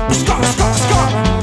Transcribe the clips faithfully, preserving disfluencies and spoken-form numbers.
Ska, ska, ska.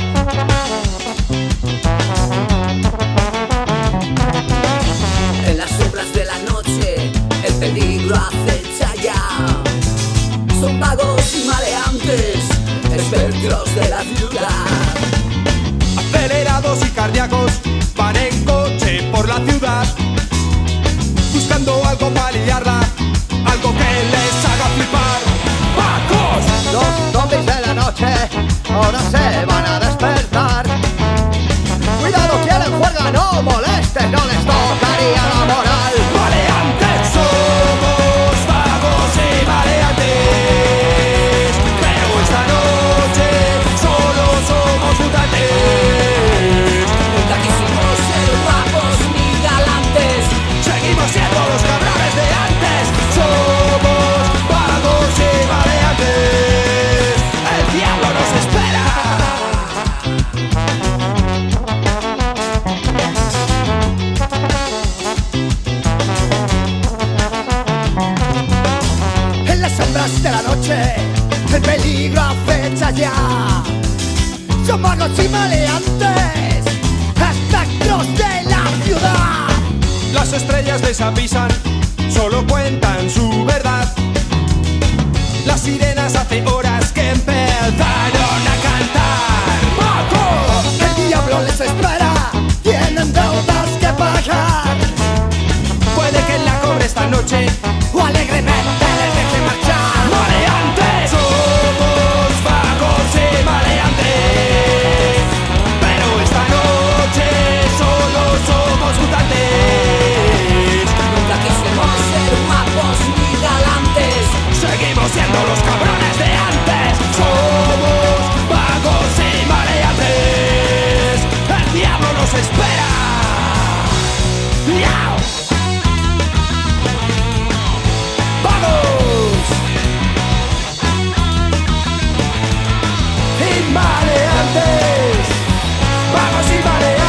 En las sombras de la noche el peligro acecha ya. Son vagos y maleantes, espectros de la ciudad. Acelerados y cardíacos van en coche por la ciudad, buscando algo para liarla, algo que les haga flipar. ¡Pacos! Los zombies de la noche ahora se van a despertar. Cuidado, quieren juega, no molestes, no les tocaría la moral. Maleantes somos, vagos y maleantes, pero esta noche solo somos mutantes. Nunca quisimos ser guapos ni galantes, Seguimos siendo los cabrones de antes. Somos vagos y maleantes. El diablo nos espera. En las sombras de la noche el peligro acecha ya. Son magos y maleantes, espectros de la ciudad. Las estrellas les avisan, solo cuentan su verdad. Las sirenas hace horas que empezaron a cantar. ¡Paco! El diablo les espera, tienen deudas que pagar. Puede que la cobre esta noche O alegremente les deje marchar. Maleantes somos, vagos y maleantes, pero esta noche solo somos mutantes. nunca quisimos ser guapos ni galantes, Seguimos siendo los cabrones de antes. Somos vagos y maleantes. El diablo nos espera. ¡Miau! ¡Vagos y maleantes! ¡Vagos y maleantes!